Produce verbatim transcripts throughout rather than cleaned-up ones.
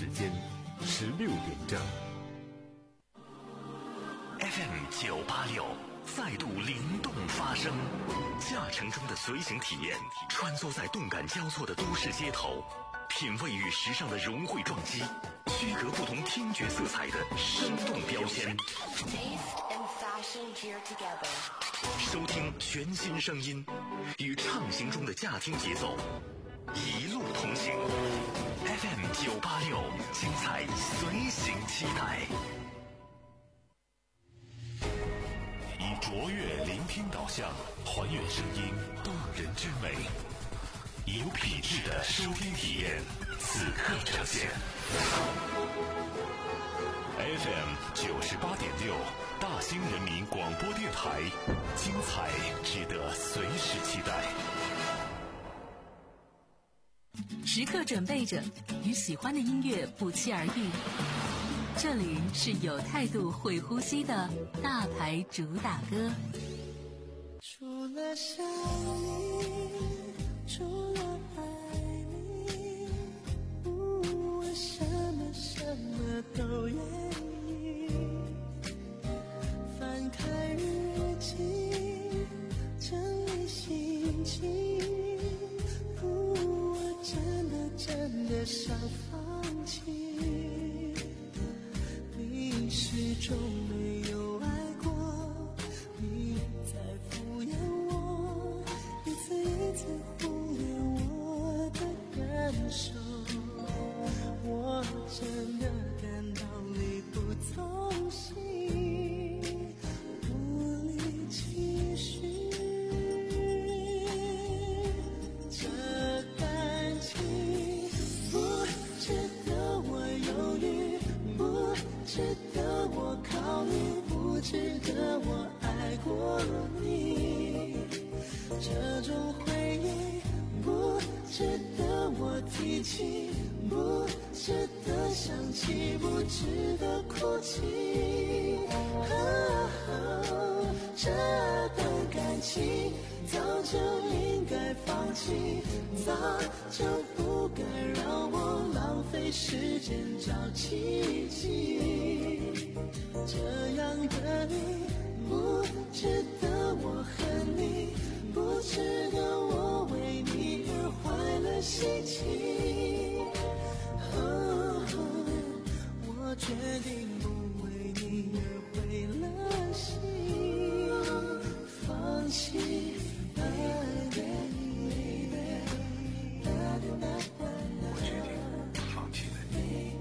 时间十六点整。 F M 九八六再度灵动发声，驾乘中的随行体验，穿梭在动感交错的都市街头，品味与时尚的融汇撞击，区隔不同听觉色彩的生动标签。收听全新声音，与畅行中的驾听节奏，一路同行。F M 九八六，精彩随行期待。以卓越聆听导向，还原声音动人之美，以有品质的收听体验，此刻呈现。F M 九十八点六，大兴人民广播电台，精彩值得随时期待。 时刻准备着，与喜欢的音乐不期而遇。这里是有态度会呼吸的大牌主打歌。 除了想你，除了爱你，我什么什么都愿意。翻开日记，整理心情，我真的真的想放弃。你始终没有爱过，你在敷衍我，一次一次忽略我的感受。我真的感到力不从心，无力继续。这感情不值得我犹豫，不值得我考虑，不值得我爱过你。这种回忆不值得我提起，不值得想起，不值得哭泣。哦，这段感情早就应该放弃，早就不该让我浪费时间找奇迹。这样的你不值得我恨你，不值得我为你而坏了心情。哦，我决定不为你而毁了心，放弃爱你。 我决定放弃了你。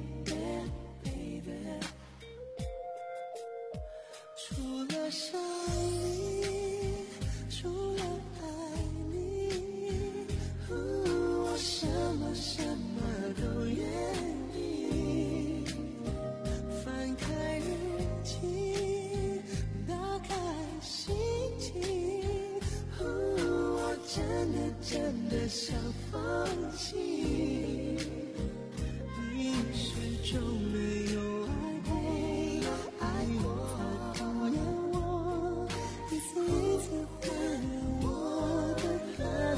除了想你，除了爱你，我什么什么都愿意。翻开日记，打开心情，我真的真的想放弃。你始终没有爱过，爱我在敷衍我，一次一次忽略我的感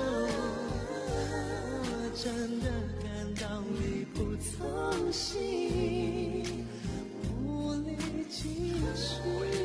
受。我真的感到力不从心，无力继续。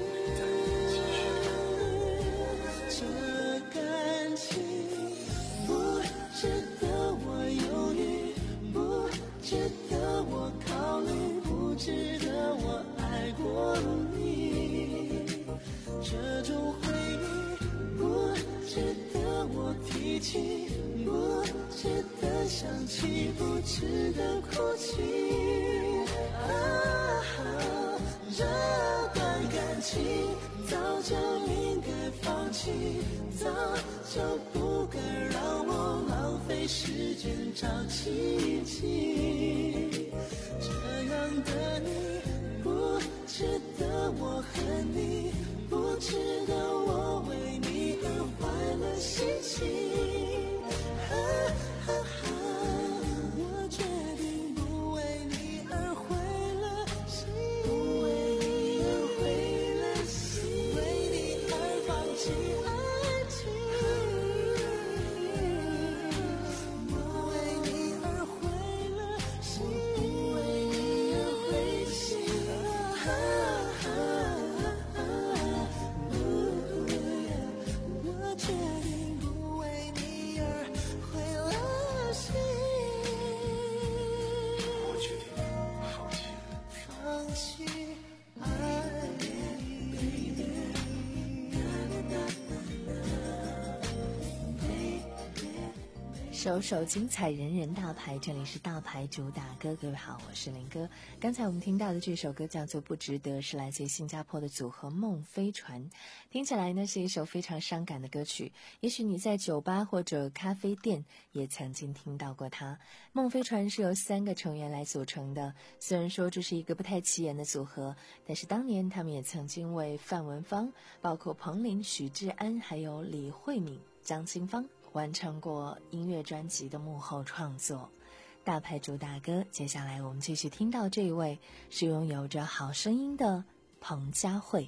这感情不值得我犹豫，不值得我考虑，不值得我爱过你。这种回忆不值得我提起，不值得想起，不值得哭泣。啊，这段感情早就应该放弃，早就不该让我浪费时间找奇迹。这样的你不值得我恨你，不值得我为你而坏了心情。啊啊啊，我决定不为你而毁了心，不为你而毁了心，为你而放弃爱情，不为你而毁了心。 首首精彩，人人大牌。这里是大牌主打歌，各位好，我是林哥。刚才我们听到的这首歌叫做《不值得》，是来自于新加坡的组合梦飞船。听起来呢是一首非常伤感的歌曲，也许你在酒吧或者咖啡店也曾经听到过它。梦飞船是由三个成员来组成的，虽然说这是一个不太起眼的组合，但是当年他们也曾经为范文芳、包括彭羚、许志安还有李慧敏、张清芳完成过音乐专辑的幕后创作。大牌主打歌，接下来我们继续听到这一位是拥有着好声音的彭佳慧。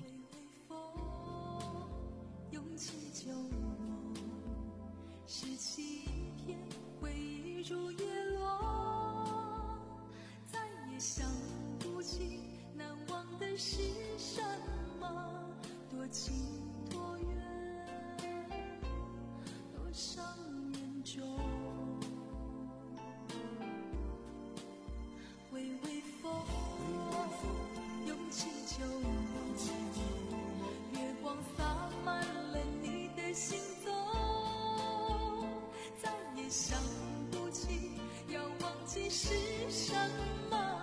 是什么？多近多远？多伤眼中。微微风，涌起旧梦，月光洒满了你的行踪，再也想不起，要忘记是什么。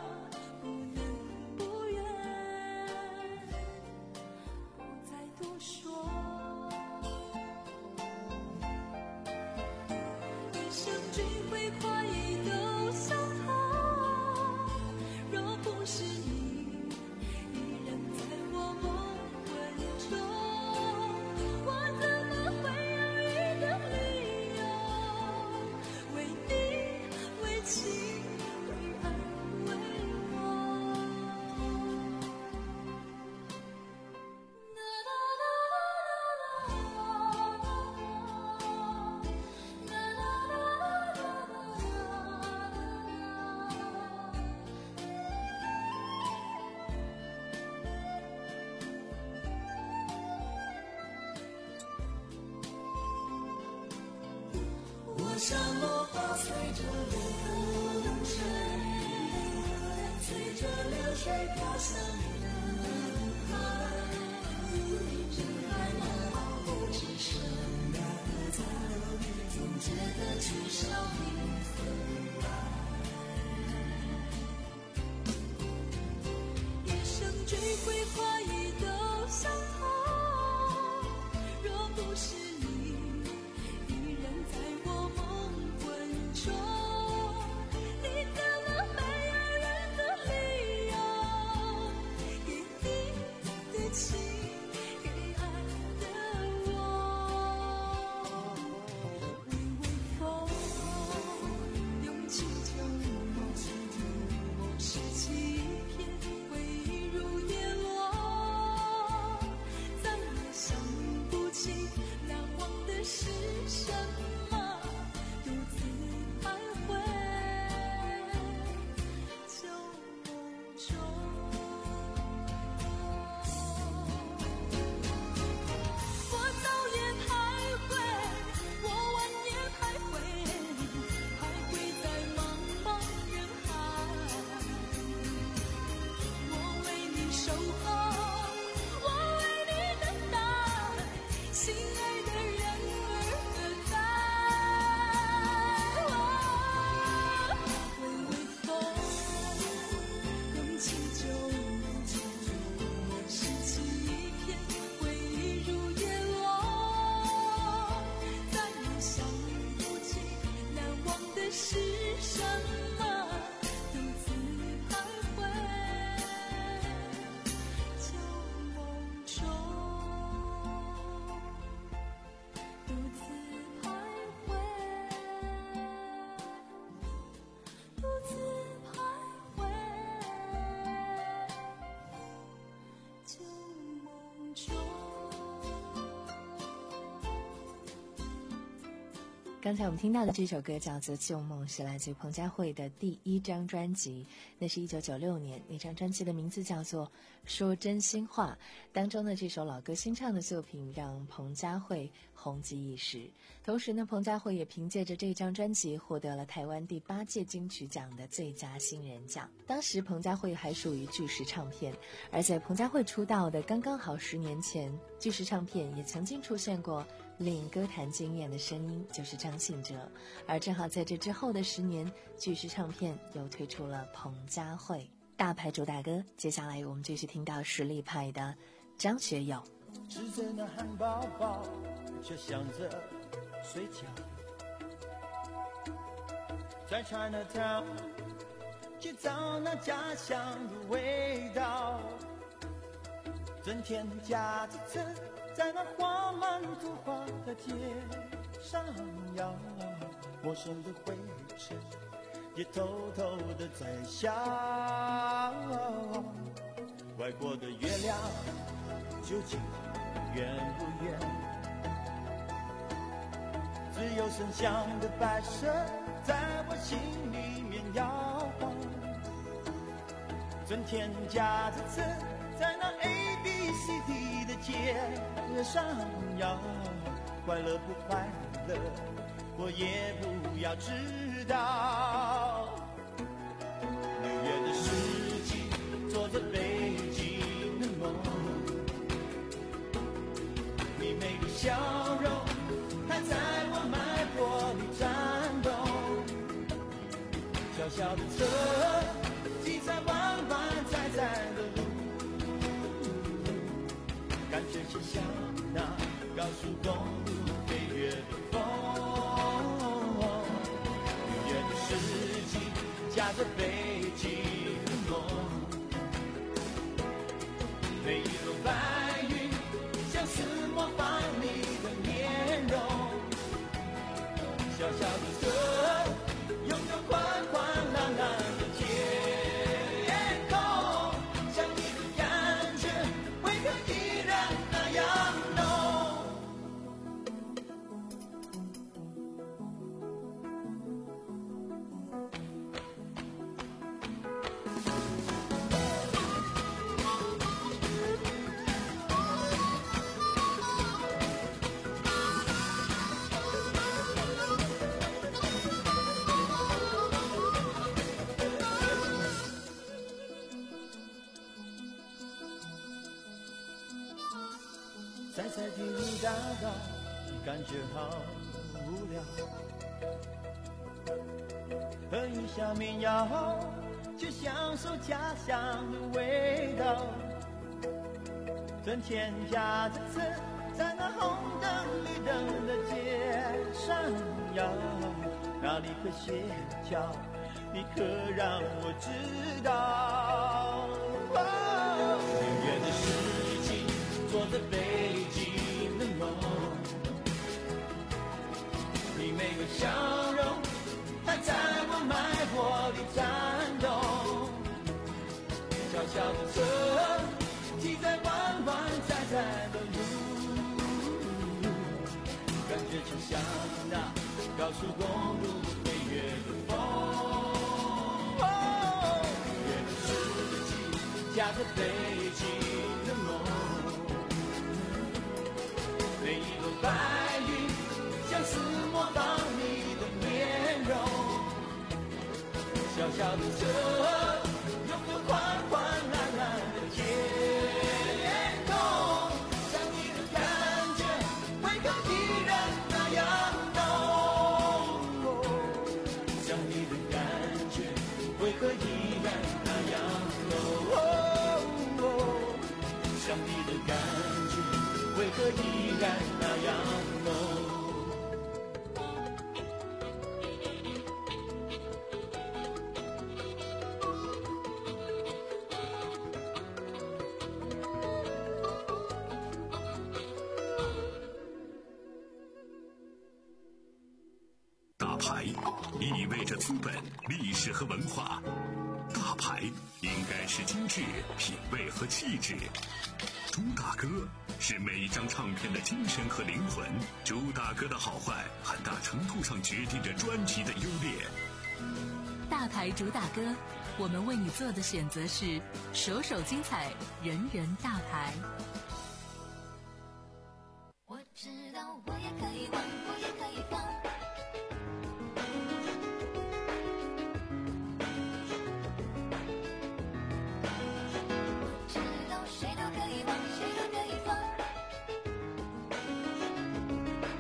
像落花随着流水，随着流水飘向人海，人海茫茫不知生来何在，总觉得至少一份爱，一生追悔怀疑都相同，若不是你依然在我刚才我们听到的这首歌叫做《旧梦》，是来自于彭佳慧的第一张专辑，那是一九九六年，那张专辑的名字叫做《说真心话》，当中的这首老歌新唱的作品让彭佳慧红极一时。同时呢，彭佳慧也凭借着这张专辑获得了台湾第八届金曲奖的最佳新人奖。当时彭佳慧还属于巨石唱片，而在彭佳慧出道的刚刚好十年前，巨石唱片也曾经出现过领歌坛惊艳的声音就是张信哲，而正好在这之后的十年，巨石唱片又推出了彭佳慧。大牌主打歌，接下来我们继续听到实力派的张学友。 吃着那汉堡包，却想着睡觉，在 Chinatown 去找那家乡的味道，整天夹着车在那画满图画的街上摇，陌生的灰尘也偷偷的在笑，外国的月亮究竟圆不圆？只有剩下的白色在我心里面摇晃，整天夹着车在那 A B C D 的街上摇，快乐不快乐我也不要知道。纽约的世纪做着北京的梦，你每个笑容还在我脉搏里颤动，小小的车挤在弯弯窄窄的路，感觉就像那高速公路飞越的风。纽约的世纪夹着北京的梦，每一朵白云像是模仿你的面容，小小的车拥有宽宽蓝蓝的天空，想你的感觉为何依然那样浓？在在第五大道感觉好无聊，喝一下绵药去享受家乡的味道，整天夹着车在那红灯绿灯的街上摇，哪里可歇脚你可让我知道。纽约的世纪做着北京的梦，你每个笑容还在我脉搏里颤动，小小的车挤在弯弯窄窄的路，感觉就像那高速公路飞越的风。纽约的世纪夹着北京的梦，每一朵白云像是模仿你的面容，小小的车拥有宽宽蓝蓝的天空，想你的感觉为何依然那样浓？想你的感觉为何依然那样浓？想你的感觉为何依然那样浓？ 大牌意味着资本、历史和文化，大牌应该是精致、品味和气质。主打歌是每一张唱片的精神和灵魂，主打歌的好坏很大程度上决定着专辑的优劣。 大牌主打歌，我们为你做的选择是首首精彩，人人大牌。 我知道我也可以忘，我也可以放，我知道谁都可以忘，谁都可以放，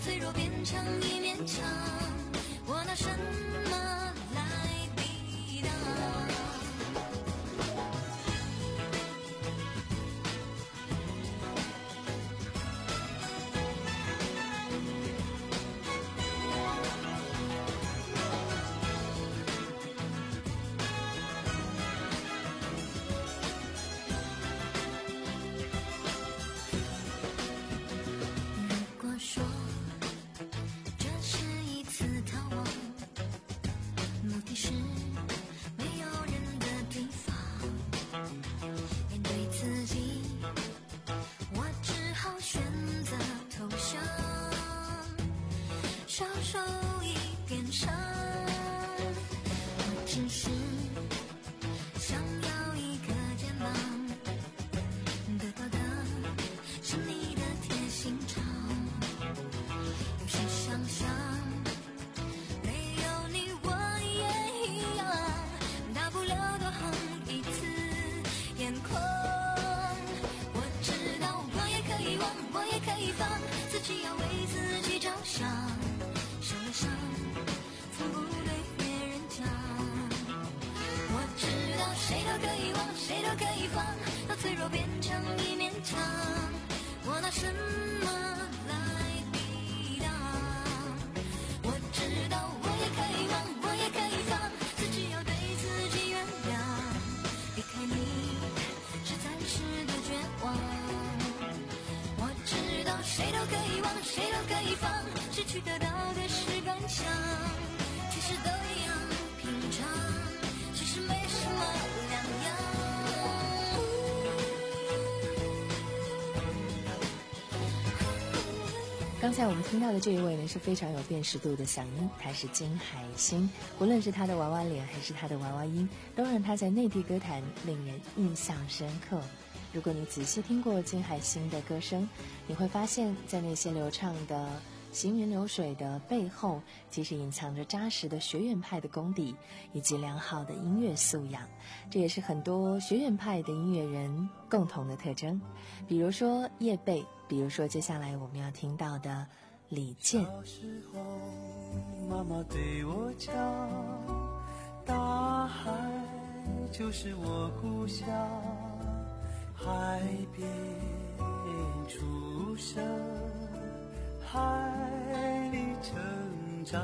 脆弱变成一面墙，我拿什么来抵挡？如果说这是一次逃亡，目的是没有人的地方，面对自己，我只好选择投降，少受一点伤。我只是想要一个肩膀，得到的是你的铁心肠。有时想想，没有你我也一样，大不了多红一次眼眶。我知道我也可以忘，我也可以放，自己要为自己着想，受了伤从不对别人讲。我知道谁都可以忘，谁都可以放，到脆弱变成一面墙，我拿什么来抵挡？我知道我也可以忘，我也可以放，自己要对自己原谅，离开你是暂时的绝望。我知道谁都可以忘，谁都可以放，失去得到的是感想，其实都一样平常，其实没什么两样。 刚才我们听到的这一位呢，是非常有辨识度的嗓音，他是金海心。无论是他的娃娃脸还是他的娃娃音，都让他在内地歌坛令人印象深刻。如果你仔细听过金海心的歌声，你会发现在那些流畅的行云流水的背后，其实隐藏着扎实的学院派的功底以及良好的音乐素养，这也是很多学院派的音乐人共同的特征。比如说叶蓓，比如说接下来我们要听到的李健。 小时候妈妈对我讲，大海就是我故乡，海边出生，海里成长。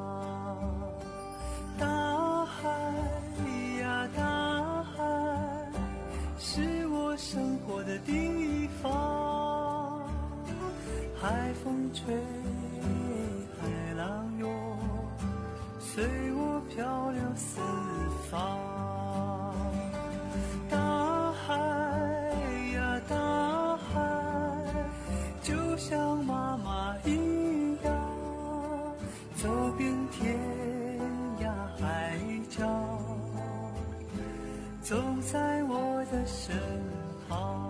大海呀大海，是我生活的地方，海风吹，海浪涌，随我漂流四方。大海呀大海，就像妈妈一样，走遍天涯海角，走在我的身旁。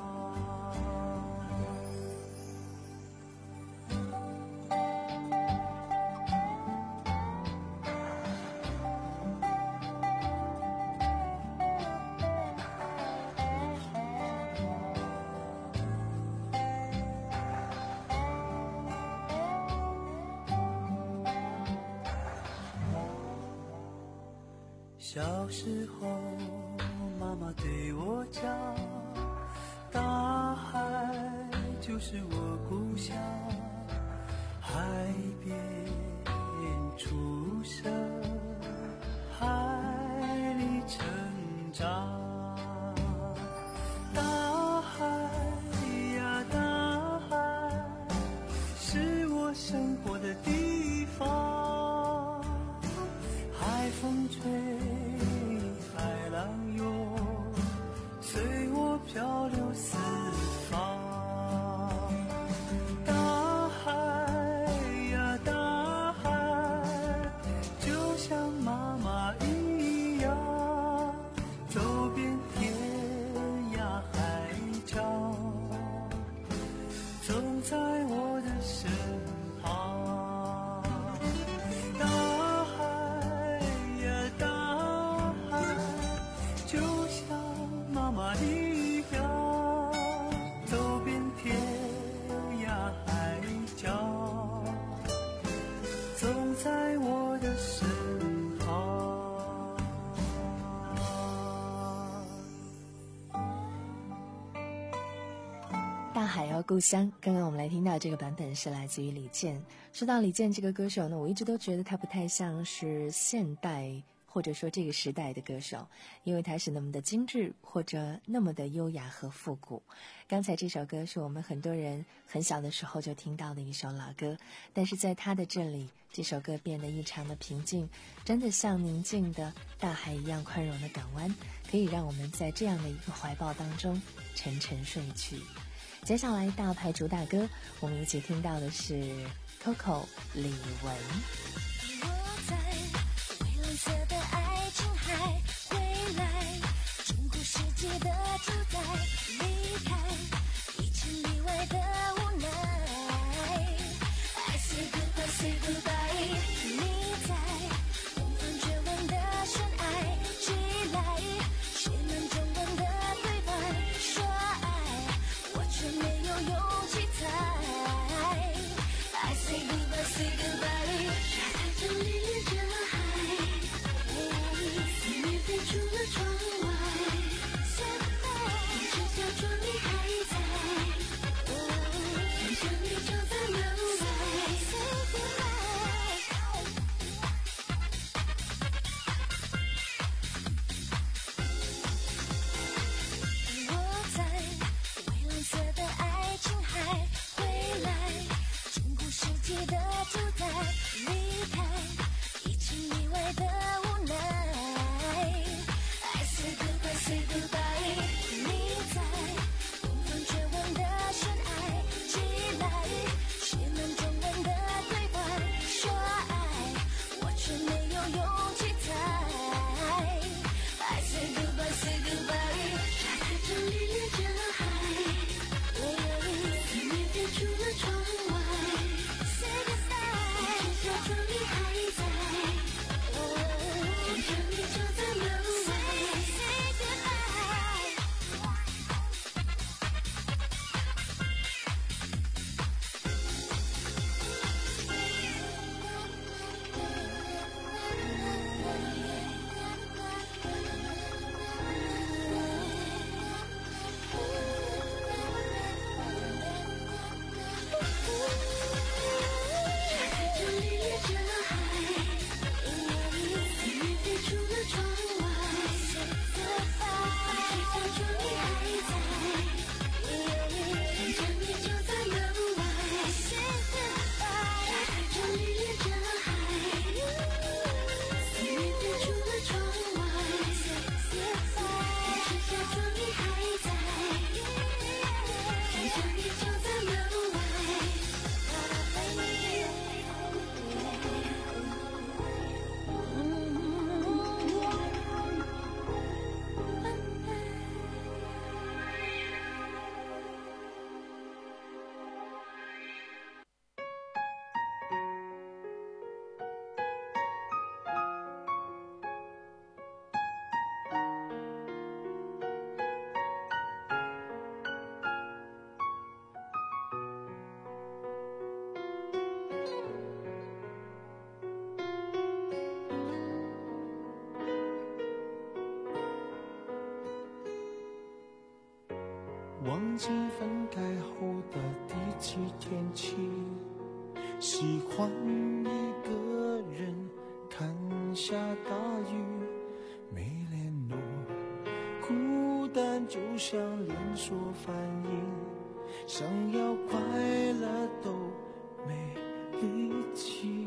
小时候妈妈对我讲，大海就是我故乡，海边出生，海里成长。大海呀大海，是我生活的地方，海风吹，海浪涌，随我漂流四方。大海呀大海，就海要故乡，刚刚我们来听到这个版本是来自于李健。说到李健这个歌手呢，我一直都觉得他不太像是现代或者说这个时代的歌手，因为他是那么的精致或者那么的优雅和复古。刚才这首歌是我们很多人很小的时候就听到的一首老歌，但是在他的这里，这首歌变得异常的平静，真的像宁静的大海一样宽容的港湾，可以让我们在这样的一个怀抱当中沉沉睡去。接下来大牌主打歌，我们一起听到的是 Coco 李玟。 我在蔚蓝色的爱琴海回来，中古世纪的主宰离开，一千里外的无奈。I say goodbye, say goodbye。你在东方绝望的深爱，寄来写满中文的对白，说爱我却没有勇气猜。I say goodbye, say goodbye。沙滩上历练着海，思念飞出了窗外。你只假装你还在，想象你就在门外。我在蔚蓝色的爱琴海回来，中古世纪的主宰离开，一千里外的无奈。I say goodbye, say goodbye。你在东方绝望的深爱，寄来写满中文的对白，说爱我却没有勇气猜。I say goodbye, say goodbye。沙滩上历练着海，思念飞出了窗外。Say goodbye，你只假装你还在，想象你就在门外。Say goodbye。沙滩上历练着海，思念飞出了窗外。Say goodbye，你只假装你还在，想象你就在门外。Say goodbye，沙滩上历练着海，思念飞出了窗外。Say goodbye，你只假装你还在，想象你就在门外。 忘记分开后的第几天起，喜欢一个人看下大雨，没联络，孤单就像连锁反应，想要快乐都没力气，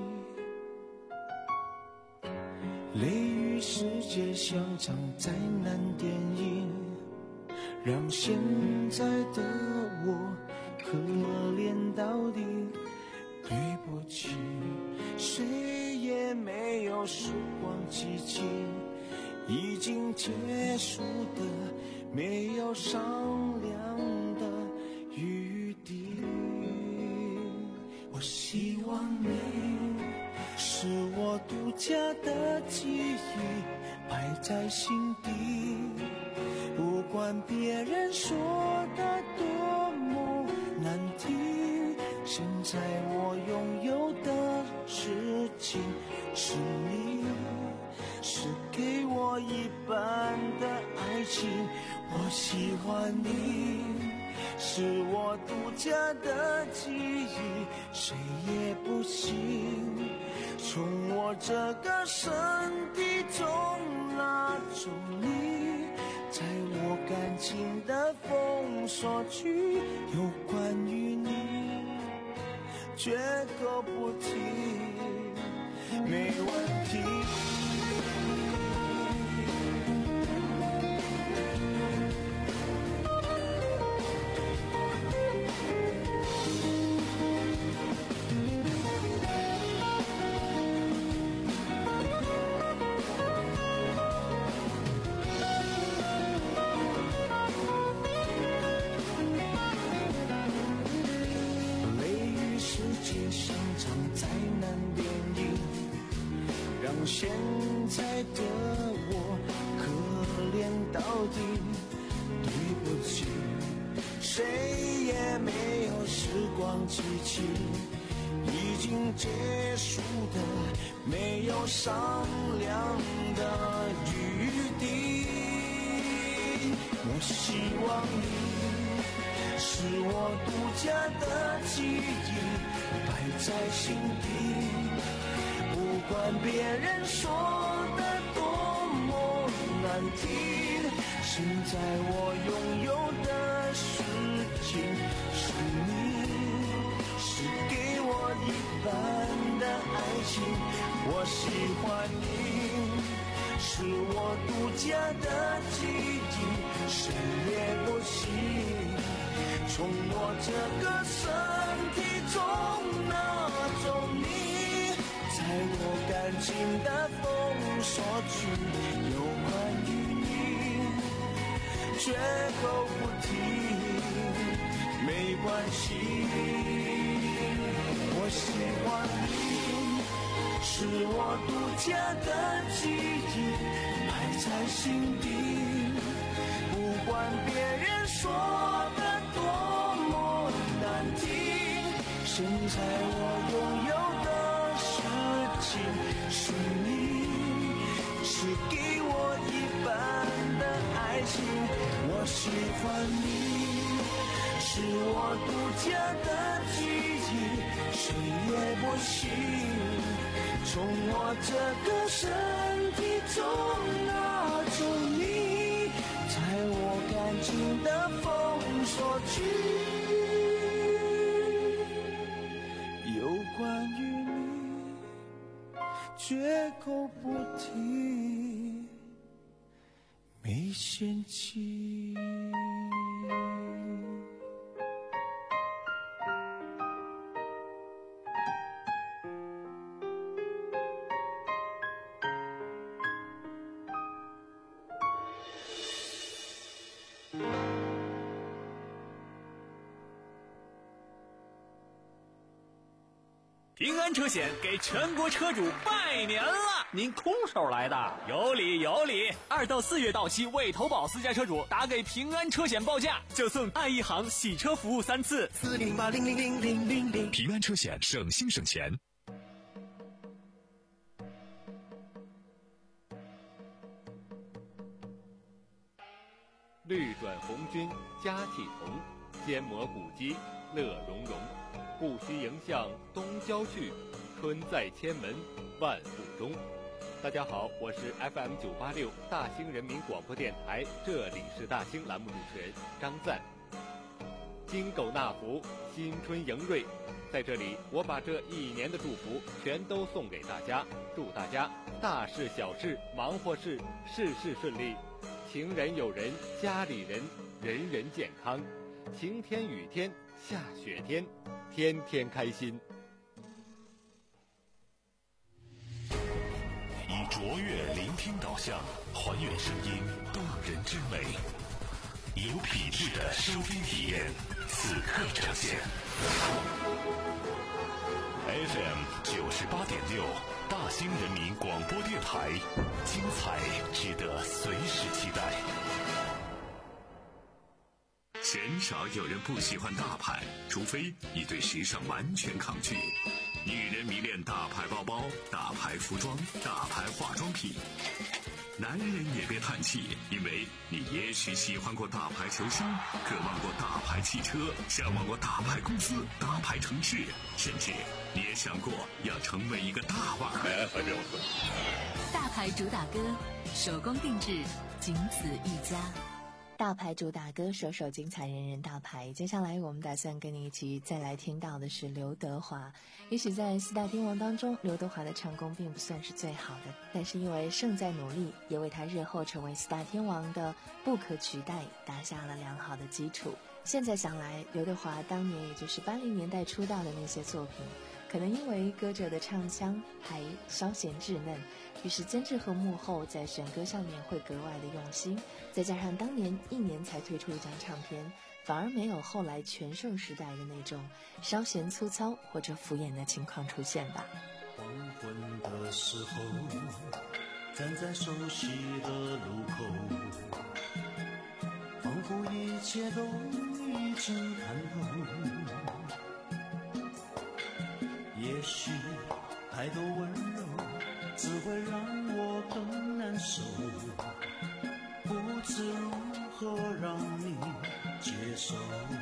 雷雨世界像场灾难电影，让现在的我可怜到底。对不起，谁也没有时光机器，已经结束的没有商量的余地。我希望你是我独家的记忆，摆在心底，不管别人说的多么难听，现在我拥有的事情是你，是给我一半的爱情。我喜欢你， 是我独家的记忆，谁也不行从我这个身体中拿走你，在我感情的封锁区，有关于你绝口不提，没问题。现在的我可怜到底，对不起，谁也没有时光机器，已经结束的没有商量的余地。我希望你是我独家的记忆，摆在心底，不管别人说的多么难听，现在我拥有的事情是你，是给我一半的爱情。我喜欢你，是我独家的记忆，谁也不行从我这个身体中拿走你，在我感情的封锁区，有关于你绝口不提，没关系。我喜欢你，是我独家的记忆，摆在心底，不管别人说的多么难听，现在我拥有的是你，是给我一半的爱情。我喜欢你，是我独家的记忆，谁也不行从我这个身体中拿走你，在我感情的封锁区，有关于绝口不提，没嫌弃。 平安车险给全国车主拜年了！ 您空手来的？ 有理有理！二到四月到期未投保私家车主，打给平安车险报价，就送爱一行洗车服务三次。 四零八零零零零零零。 平安车险，省心省钱。 绿转红军佳气同，坚磨古肌乐融融。不须迎向东郊去，春在千门万户中。大家好，我是 F M 九八六大兴人民广播电台，这里是大兴栏目主持人张赞。金狗纳福，新春迎瑞，在这里我把这一年的祝福全都送给大家，祝大家大事小事忙活事事事顺利，情人友人家里人人人健康，晴天雨天下雪天天天开心。 以卓越聆听导向，还原声音动人之美，有品质的收听体验，此刻呈现。F M 九十八点六，大兴人民广播电台，精彩值得随时期待。鲜少有人不喜欢大牌，除非你对时尚完全抗拒。女人迷恋大牌包包、大牌服装、大牌化妆品。 男人也别叹气，因为你也许喜欢过大牌球星，渴望过大牌汽车，向往过大牌公司、大牌城市，甚至你也想过要成为一个大腕。 大牌主打歌，手工定制，仅此一家。 大牌主打歌，首首精彩，人人大牌。接下来我们打算跟你一起再来听到的是刘德华。也许在四大天王当中，刘德华的唱功并不算是最好的，但是因为胜在努力，也为他日后成为四大天王的不可取代打下了良好的基础。现在想来，刘德华当年也就是八零年代出道的那些作品，可能因为歌者的唱腔还稍显稚嫩，于是监制和幕后在选歌上面会格外的用心，再加上当年一年才推出一张唱片，反而没有后来全盛时代的那种稍显粗糙或者敷衍的情况出现吧。 黄昏的时候，站在熟悉的路口，仿佛一切都已经看透。也许太多温柔只会让我更难受，不知如何让你接受。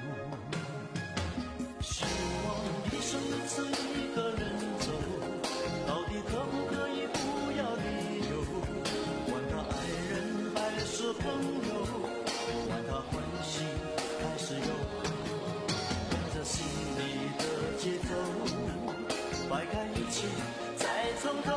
希望一生一次一个人走，到底可不可以不要理由？管他爱人还是朋友，管他欢喜还是忧，跟着心里的节奏，摆开一切再从头，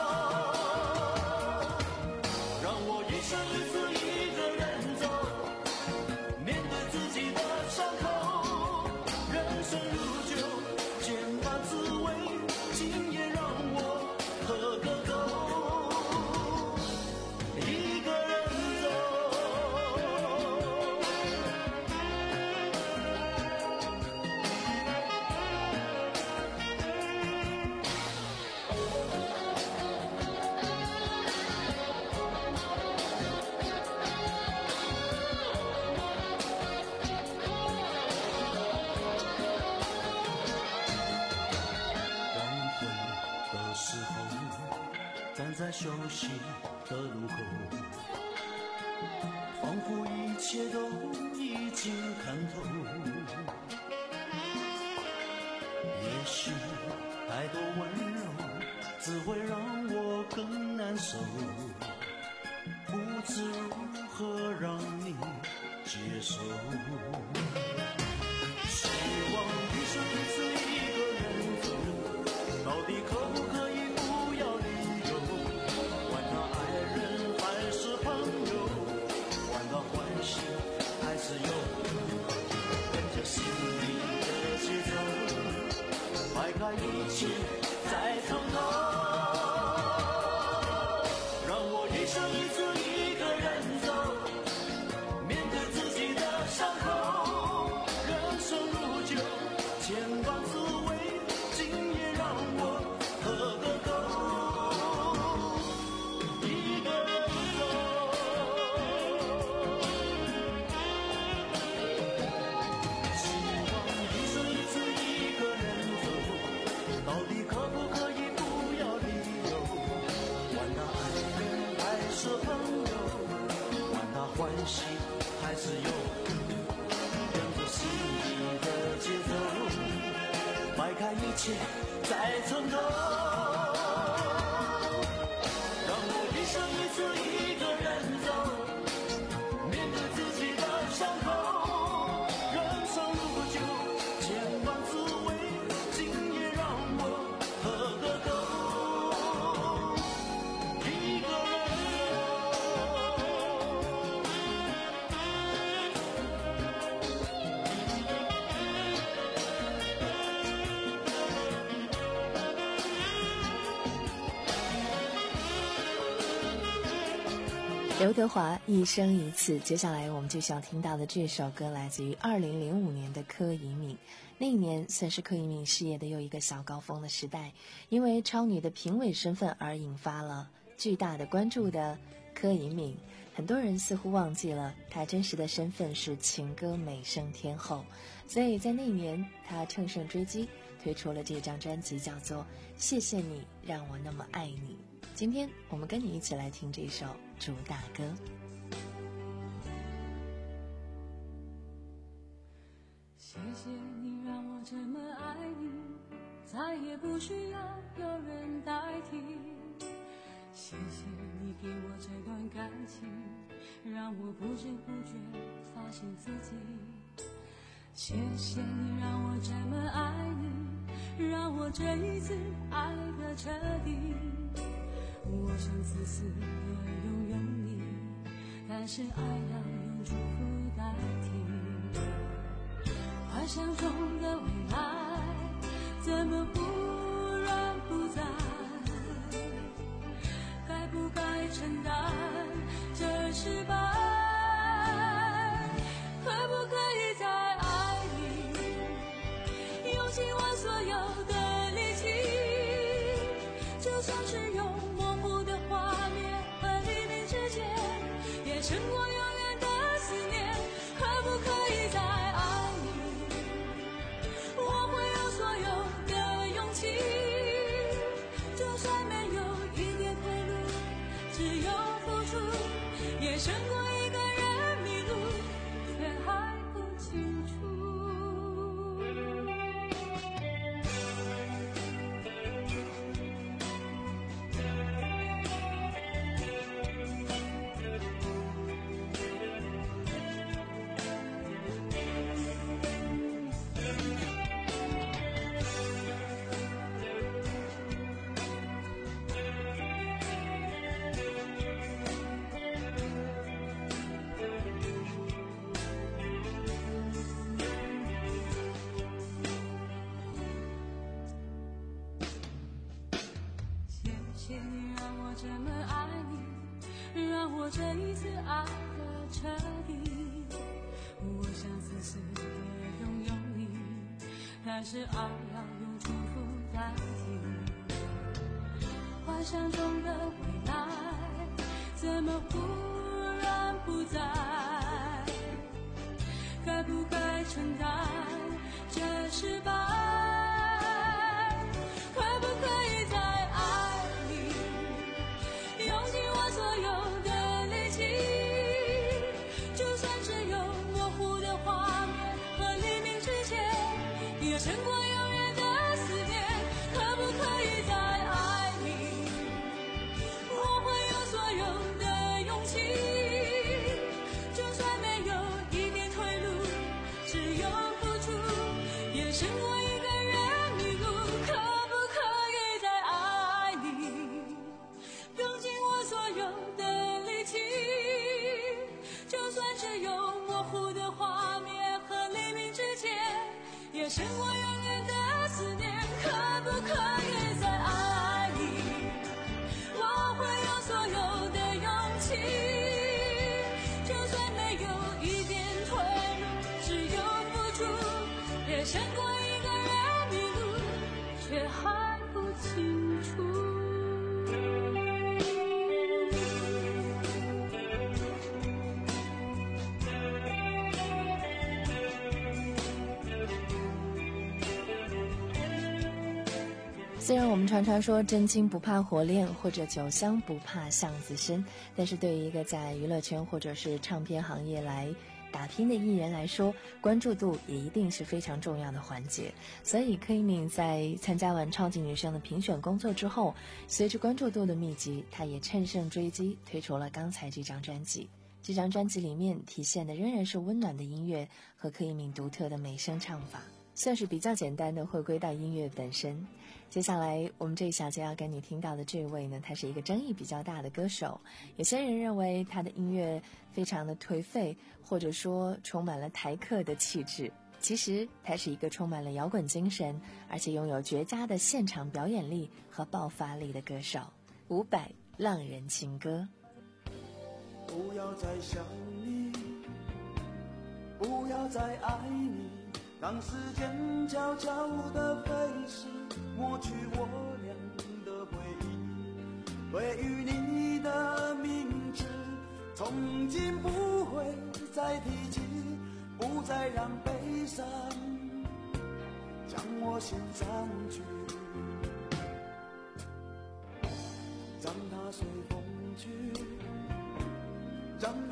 让我一生一次一个人走，面对自己的伤口，人生如酒，千般滋味，今夜让我喝个够，一个人走。站在熟悉的路口，仿佛一切都已经看透。也许太多温柔只会让我更难受，不知如何让你接受。希望一生一次一个人走，到底可不可以不要理由？管他爱人还是朋友，管他欢喜还是忧，跟着心里的节奏，摆开一切再从头，让我一生一次一个人走，面对自己的伤口，人生如酒，千般滋味，今夜让我喝个够，一个人走。希望一生一次一个人走，到底可不可以不要理由？管他爱人还是朋友，管他欢喜还是忧，跟着心里的节奏，摆开一切再从头，让我一生一次一个人走，面对自己的伤口，人生如酒，千般滋味，今夜让我喝个够，一个人刘德华一生一次，接下来我们就想听到的这首歌来自于二零零五年的柯以敏。那一年算是柯以敏事业的又一个小高峰的时代，因为超女的评委身份而引发了巨大的关注的柯以敏，很多人似乎忘记了她真实的身份是情歌美声天后，所以在那一年她乘胜追击，推出了这张专辑，叫做《谢谢你让我那么爱你》。今天我们跟你一起来听这首主打歌。 谢谢你让我这么爱你，再也不需要有人代替。谢谢你给我这段感情，让我不知不觉发现自己。谢谢你让我这么爱你，让我这一次爱得彻底。我想自私的拥有你，但是爱要用祝福代替。幻想中的未来怎么忽然不在，该不该承担这失败，可不可以再爱你，用尽我所有的力气，就算是用模糊的画面和黎明之间，也胜过永远的思念，可不可以再爱你，我会有所有的勇气，就算没有一点退路，只有付出，也胜过一个人迷路，却还不清楚。谢谢你让我这么爱你，让我这一次爱得彻底。我想自私的拥有你，但是爱要用祝福代替。幻想中的未来怎么忽然不在，该不该承担这失败，可不可以再爱你，用尽我所有的力气，就算只有模糊的画面和黎明之前，也胜过永远的思念，可不可以再爱你，我会有所有的勇气，就算没有一点退路，只有付出，也胜过一个人迷路，可不可以再爱你，用尽我所有的力气，就算只有模糊的画面和黎明之前，也胜过永远的思念，可不可以再爱你，我会有所有的勇气，就算没有一点退路，只有付出，也胜过一个人迷路，却还不清楚。 虽然我们常常说真金不怕火炼，或者酒香不怕巷子深，但是对于一个在娱乐圈或者是唱片行业来打拼的艺人来说，关注度也一定是非常重要的环节。所以柯以敏在参加完超级女声的评选工作之后，随着关注度的密集，她也乘胜追击，推出了刚才这张专辑。这张专辑里面体现的仍然是温暖的音乐和柯以敏独特的美声唱法，算是比较简单的回归到音乐本身。接下来我们这一小节要跟你听到的这位呢，他是一个争议比较大的歌手。有些人认为他的音乐非常的颓废，或者说充满了台客的气质，其实他是一个充满了摇滚精神，而且拥有绝佳的现场表演力和爆发力的歌手伍佰，浪人情歌。 不要再想你，不要再爱你，让时间悄悄地飞逝，抹去我俩的回忆。对于你的名字，从今不会再提起，不再让悲伤将我心上去，让它随风去，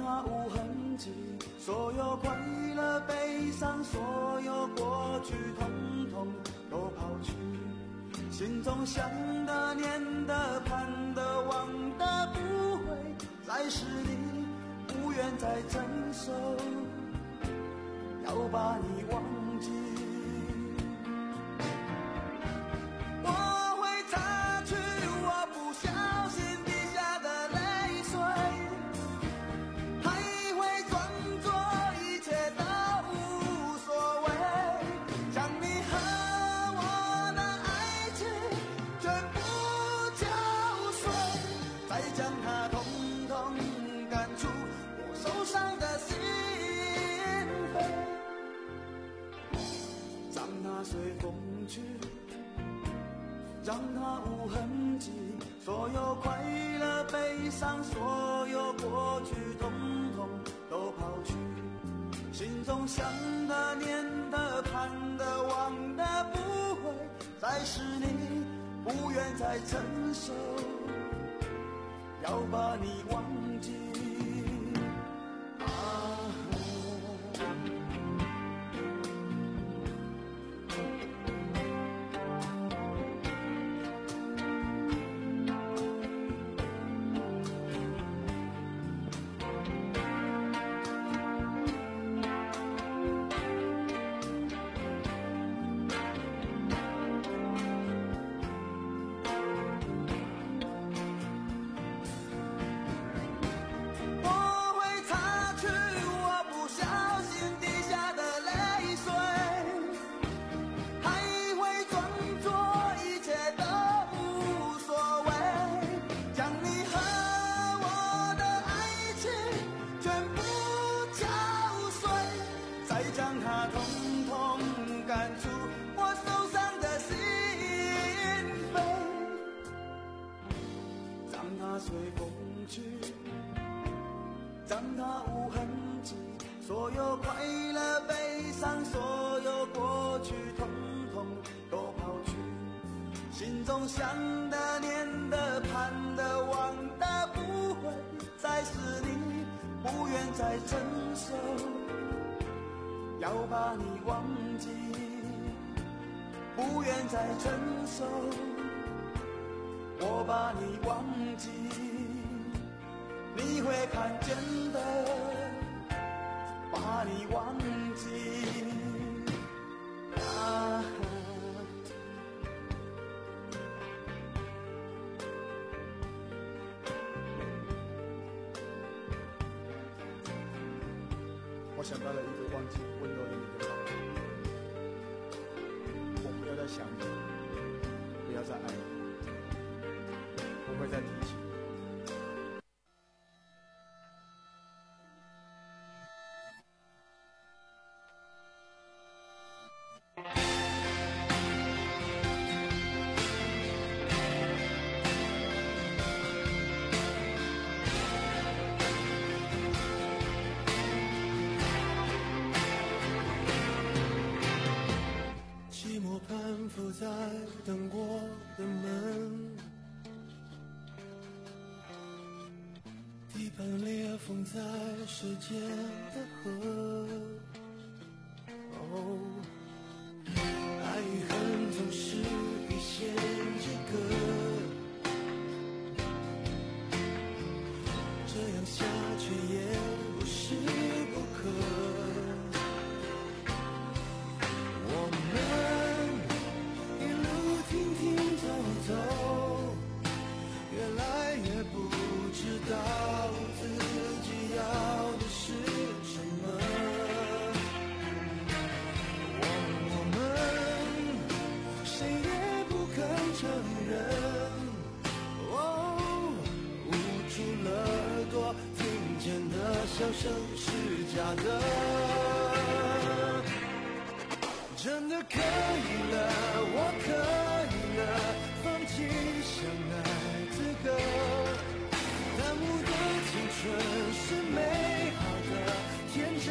它无痕迹，所有快乐悲伤，所有过去统统都抛去，心中想的念的盼的望的不会再是你，不愿再承受，要把你忘记。我会擦去我不小心滴下的泪水，还会装作一切都无所谓，将你和我的爱情全部浇碎，再将它统统赶出我受伤的心扉，让它随风去，让它无痕迹，所有快乐悲伤，所有过去统统都抛去，心中想的念的盼的望的不会再是你，不愿再承受，要把你忘记啊。随风去，让它无痕迹，所有快乐悲伤，所有过去统统都抛去，心中想的念的盼的望的不会再是你，不愿再承受，要把你忘记，不愿再承受，我把你忘记，你会看见的，把你忘记啊。 我想到了一个忘记温柔的你的方法，我不要再想你，不要再爱你，不会再提起。 寂寞攀附在等过的门，地板裂缝在时间的河。哦，爱与恨总是一线之隔，这样下去也不是不可。我们一路停停走走，越来越不知道自己要的是什么。我我们谁也不肯承认，哦，捂住了耳朵，听见的笑声是假的。真的可以了，我可以了，放弃相爱资格。耽误的青春是美好的天真，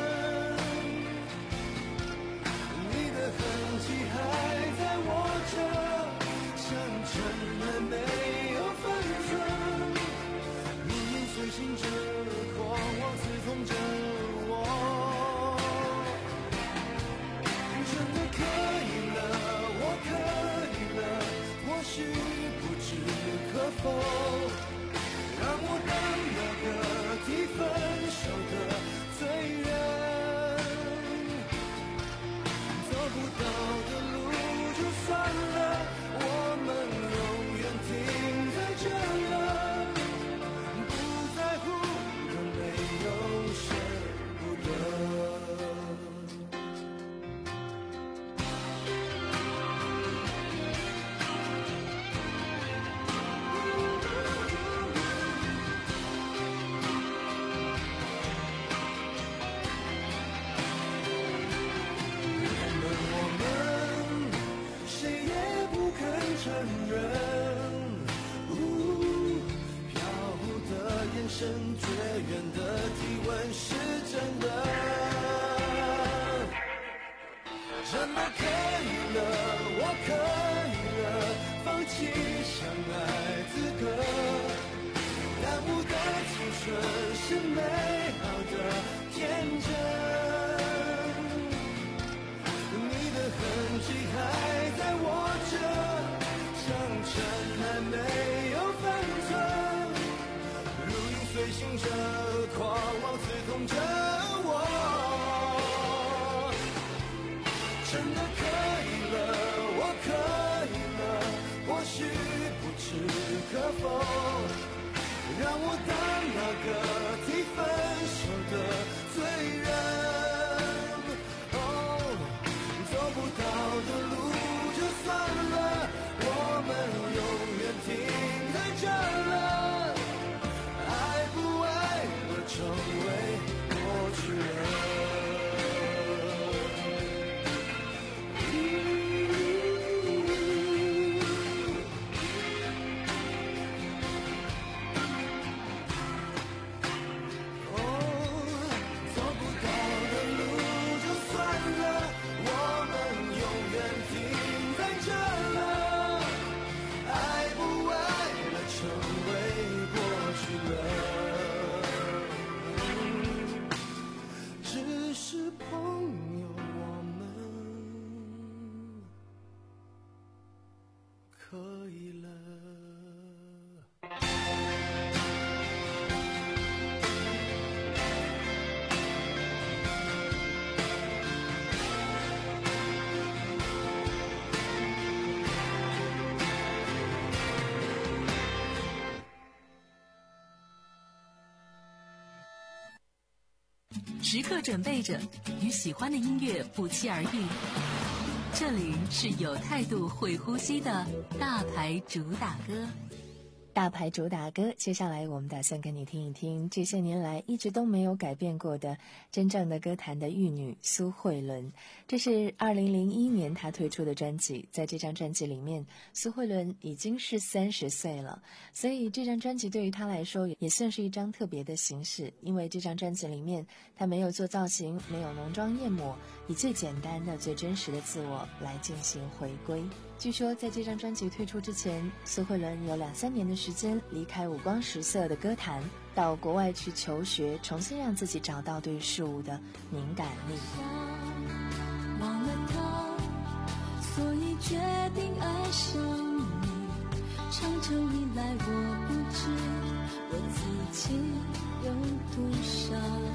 你的痕迹还在我这，像尘埃没有分寸。命运随行着狂妄是真的，真的可以了，我可以了，放弃相爱资格，耽误的青春是美好的天真，你的痕迹还在握着，伤尘还没有分寸，如影随形着，狂妄刺痛着我，真的可以了，我可以了，或许不置可否，让我当那个提分手的罪人。哦，走不到的路就算了，我们永远停在这了，爱不爱了，成为过去了。 时刻准备着，与喜欢的音乐不期而遇。这里是有态度、会呼吸的大牌主打歌。 大牌主打歌，接下来我们打算跟你听一听这些年来一直都没有改变过的真正的歌坛的玉女苏慧伦。这是二零零一年她推出的专辑，在这张专辑里面，苏慧伦已经是三十岁了，所以这张专辑对于她来说也算是一张特别的形式，因为这张专辑里面她没有做造型，没有浓妆艳抹，以最简单的、最真实的自我来进行回归。据说在这张专辑推出之前，苏慧伦有两三年的时间离开五光十色的歌坛，到国外去求学，重新让自己找到对事物的敏感力。 忘了他，所以决定爱上你，长久以来我不知我自己有多少，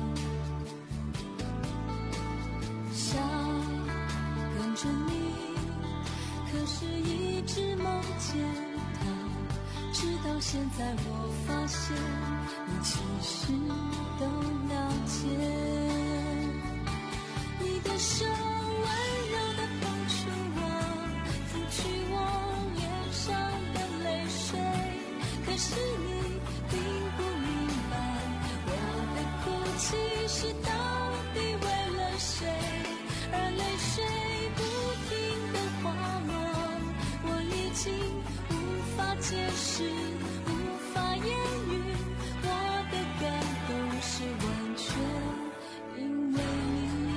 想跟着你，可是一直梦见他，直到现在我发现你其实都了解，你的手温柔地碰触我，拂去我脸上的泪水，可是你并不明白我的哭泣是到底为了谁，而泪水不停地滑落，我已经无法解释，无法言语，我的感动是完全因为你。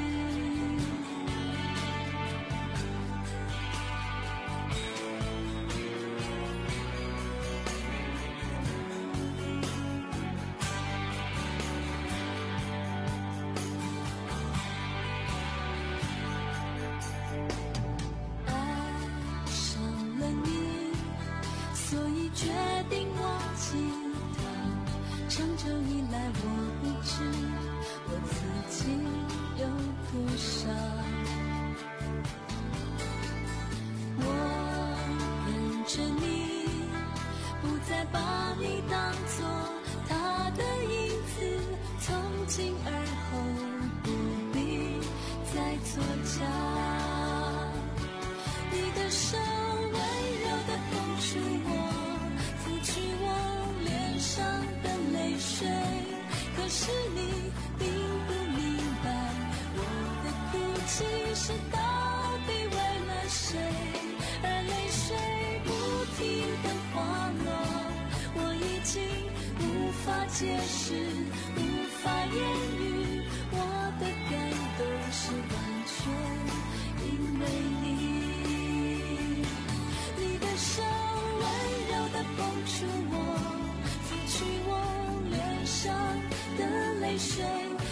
决定忘记他，长久以来我不知我自己有多少，我跟着你，不再把你当作他的影子，从今而后不必再作假，你的手温柔地碰触我，上的泪水，可是你并不明白我的哭泣是到底为了谁，而泪水不停地滑落，我已经无法解释，无法言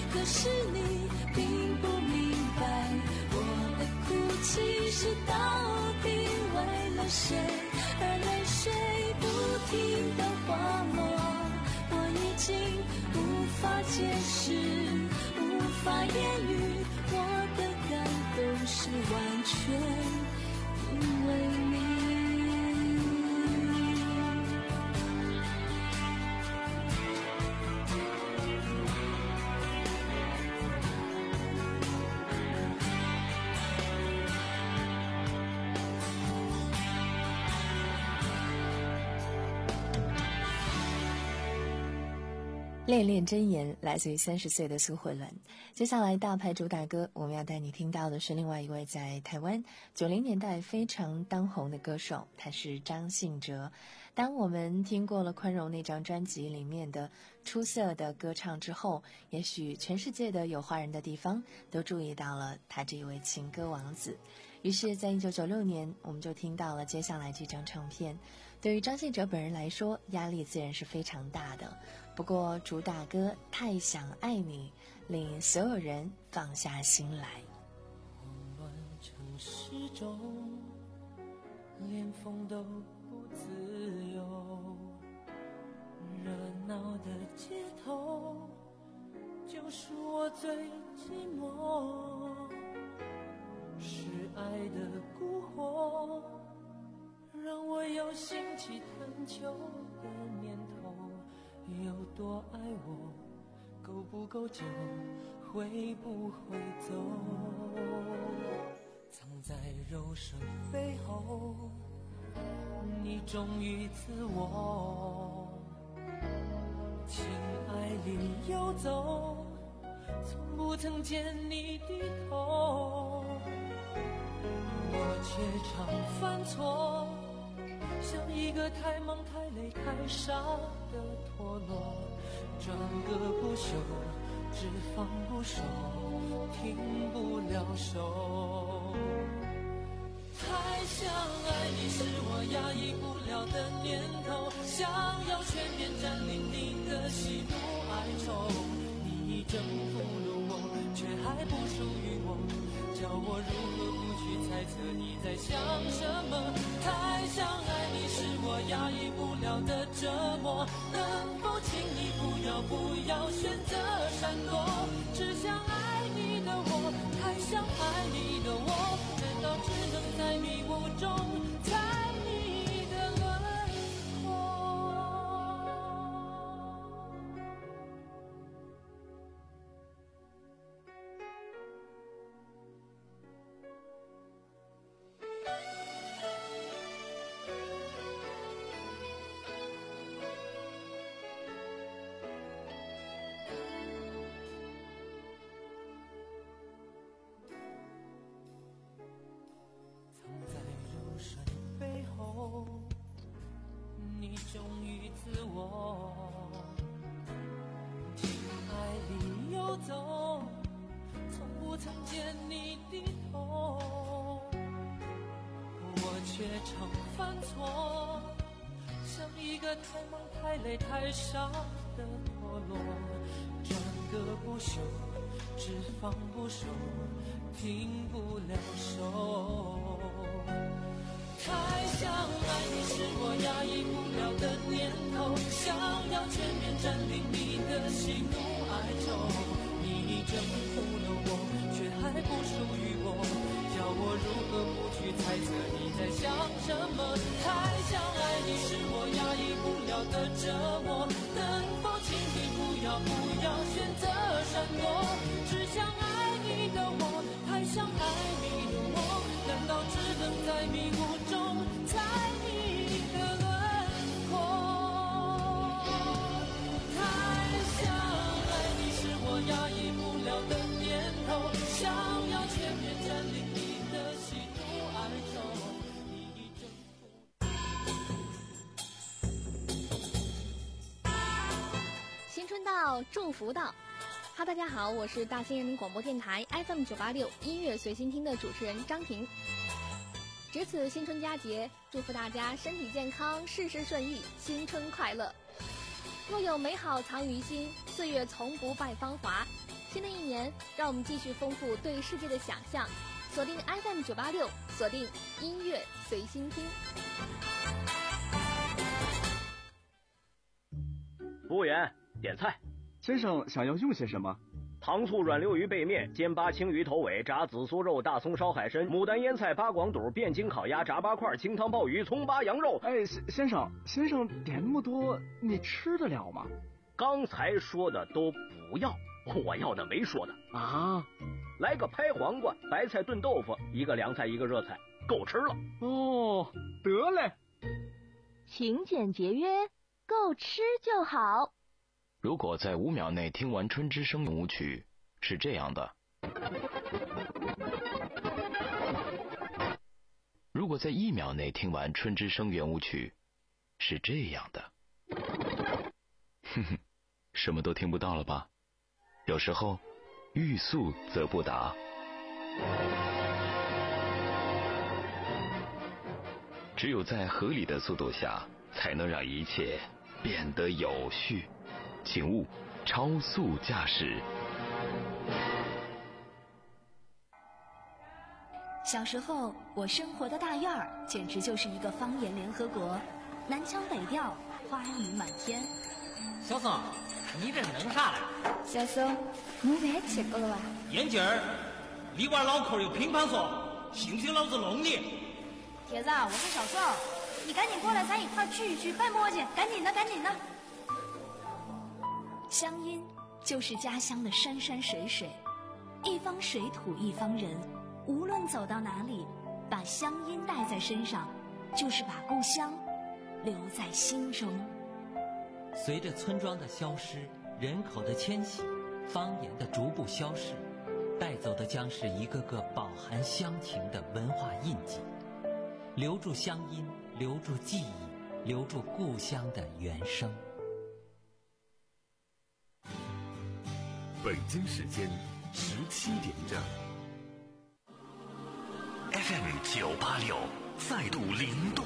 可是你并不明白，我的哭泣是到底为了谁，而泪水不停地滑落，我已经无法解释，无法言语，我的感动是完全因为你。 恋恋真言来自于三十岁的苏慧伦。接下来大牌主打歌，我们要带你听到的是另外一位在台湾九零年代非常当红的歌手，他是张信哲。当我们听过了《宽容》那张专辑里面的出色的歌唱之后，也许全世界的有华人的地方都注意到了他这一位情歌王子。于是在一九九六年，我们就听到了接下来这张唱片。对于张信哲本人来说，压力自然是非常大的，不过主打歌《太想爱你》令所有人放下心来。 慌乱城市中，连风都不自由，热闹的街头就是我最寂寞，是爱的蛊惑让我有兴起探究的念头，有多爱我，够不够久，会不会走，藏在柔声背后，你忠于自我，情爱里游走，从不曾见你低头，我却常犯错，像一个太忙太累太傻的陀螺，转个不休，只放不收，停不了手。太想爱你是我压抑不了的念头，想要全面占领你的喜怒哀愁，你征服了我，却还不属于我，叫我如何不去猜测你在想什么。太想爱你是我压抑不了的折磨，能否请你不要不要选择闪躲，只想爱你的我，太想爱你的我，难道只能在迷雾中猜你的轮廓。你忠于自我，情爱里游走，从不曾见你低头，我却常犯错，像一个太忙太累太傻的陀螺，转个不休，只放不收，停不了手。太想爱你是我压抑不了的念头，想要全面占领你的喜怒哀愁，你征服了我，却还不属于我，叫我如何不去猜测你在想什么。太想爱你是我压抑不了的折磨，能否请你不要不要选择闪躲，只想爱你的我，太想爱你的我，难道只能在迷雾中猜你的轮廓。太想爱你是我压抑不了的念头，想要全面占领你的喜怒哀愁，你征服。 新春到，祝福到。哈，大家好，我是大兴人民广播电台 F M 九八六音乐随心听的主持人张婷。值此新春佳节，祝福大家身体健康，事事顺意，新春快乐。 若有美好藏于心，岁月从不败芳华。新的一年，让我们继续丰富对世界的想象。锁定 F M 九八六，锁定音乐随心听。 服务员，点菜。 先生想要用些什么？ 糖醋软溜鱼背面、煎巴青鱼头尾、炸紫苏肉、大葱烧海参、牡丹腌菜、八广肚、汴京烤鸭、炸八块、清汤鲍鱼、葱巴羊肉。 哎，先生，先生点那么多，你吃得了吗？ 刚才说的都不要，我要的没说的啊。 来个拍黄瓜、白菜炖豆腐，一个凉菜一个热菜，够吃了。 哦，得嘞。 勤俭节约，够吃就好。 如果在五秒内听完春之声舞曲，是这样的；如果在一秒内听完春之声圆舞曲，是这样的。哼哼，什么都听不到了吧？有时候，欲速则不达。只有在合理的速度下，才能让一切变得有序。请勿超速驾驶。 小时候，我生活的大院儿简直就是一个方言联合国，南腔北调，花语满天。 小宋，你这是弄啥嘞？ 小宋，我别吃过了吧？ 眼镜儿，里边脑壳有乒乓说，信不信老子弄你？ 铁子，我是小宋，你赶紧过来，咱一块聚一聚，别磨叽，赶紧的，赶紧的。乡音就是家乡的山山水水，一方水土一方人，无论走到哪里，把乡音带在身上，就是把故乡留在心中。 随着村庄的消失，人口的迁徙，方言的逐步消逝，带走的将是一个个饱含乡情的文化印记。留住乡音，留住记忆，留住故乡的原声。 北京时间十七点整。 F M 九八六再度灵动